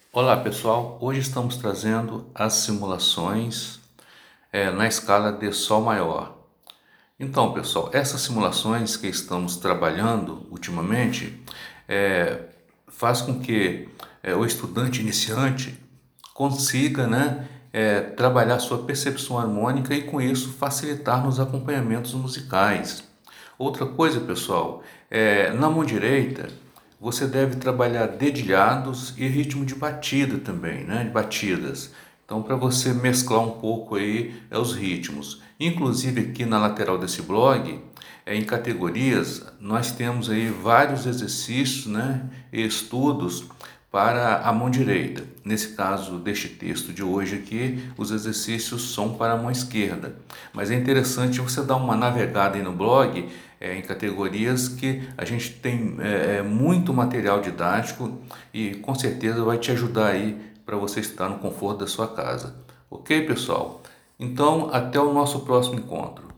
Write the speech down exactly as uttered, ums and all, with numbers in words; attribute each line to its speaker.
Speaker 1: Olá pessoal, hoje estamos trazendo as simulações é, na escala de Sol maior. Então pessoal, essas simulações que estamos trabalhando ultimamente é, faz com que é, o estudante iniciante consiga, né, é, trabalhar sua percepção harmônica e com isso facilitar nos acompanhamentos musicais. Outra coisa, pessoal, é, na mão direita você deve trabalhar dedilhados e ritmo de batida também, né, de batidas. Então, para você mesclar um pouco aí é, os ritmos. Inclusive aqui na lateral desse blog, é, em categorias, nós temos aí vários exercícios, né, e estudos para a mão direita. Nesse caso deste texto de hoje aqui, os exercícios são para a mão esquerda. Mas é interessante você dar uma navegada aí no blog, é, em categorias que a gente tem é, muito material didático e com certeza vai te ajudar aí para você estar no conforto da sua casa. Ok, pessoal? Então, até o nosso próximo encontro.